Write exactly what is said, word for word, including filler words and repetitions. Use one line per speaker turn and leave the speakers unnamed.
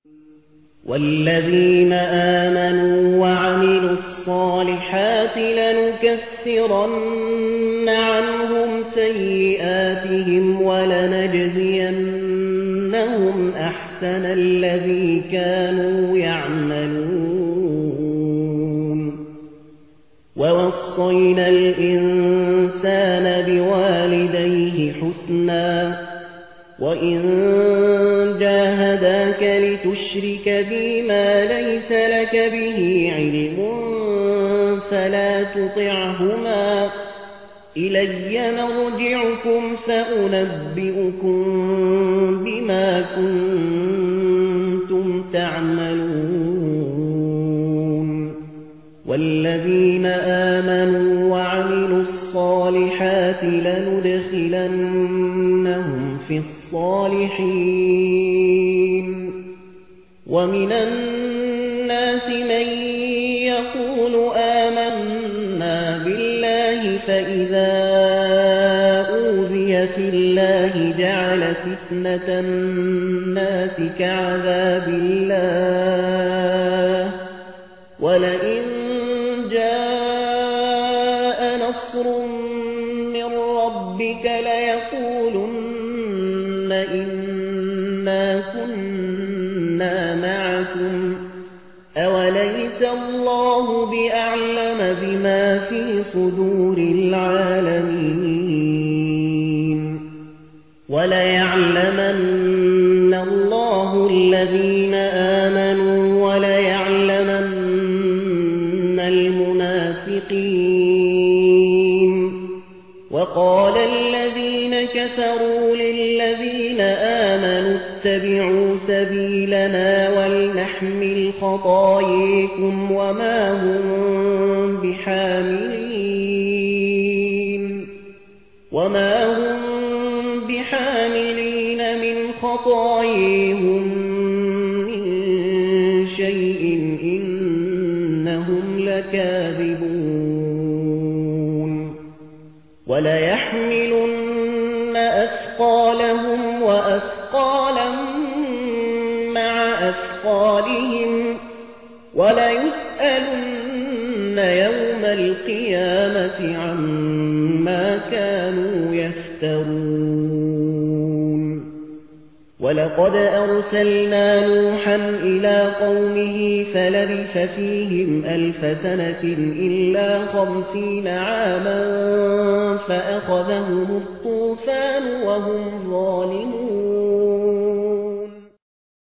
والذين آمنوا وعملوا الصالحات لنكفرن عنهم سيئاتهم ولنجزينهم أحسن الذي كانوا يعملون ووصينا الإنسان بوالديه حسنا وإن جاهداك لتشرك بي ما ليس لك به علم فلا تطعهما إلي مرجعكم فأنبئكم بما كنتم تعملون والذين آمنوا وعملوا الصالحات لندخلنهم في الصالحين ومن الناس من يقول آمنا بالله فإذا أوذي في الله جعل فتنة الناس كعذاب الله ولئن جاء نصر من ربك ليقولن إنا كنا معكم أوليس الله بأعلم بما في صدور العالمين وليعلمن الله الذين آمنوا وليعلمن المنافقين وقال الذين كفروا للذين آمنوا اتبعوا سبيلنا ولنحمل خطاياكم وما هم بحاملين وما هم بحاملين من خطاياهم من شيء إنهم لكاذبون وليحملن أثقالهم وأثقالا مع أثقالهم وليسألن يوم القيامة عما كانوا يفترون ولقد أرسلنا نوحا إلى قومه فلبث فيهم ألف سنة إلا خمسين عاما فأخذهم الطوفان وهم ظالمون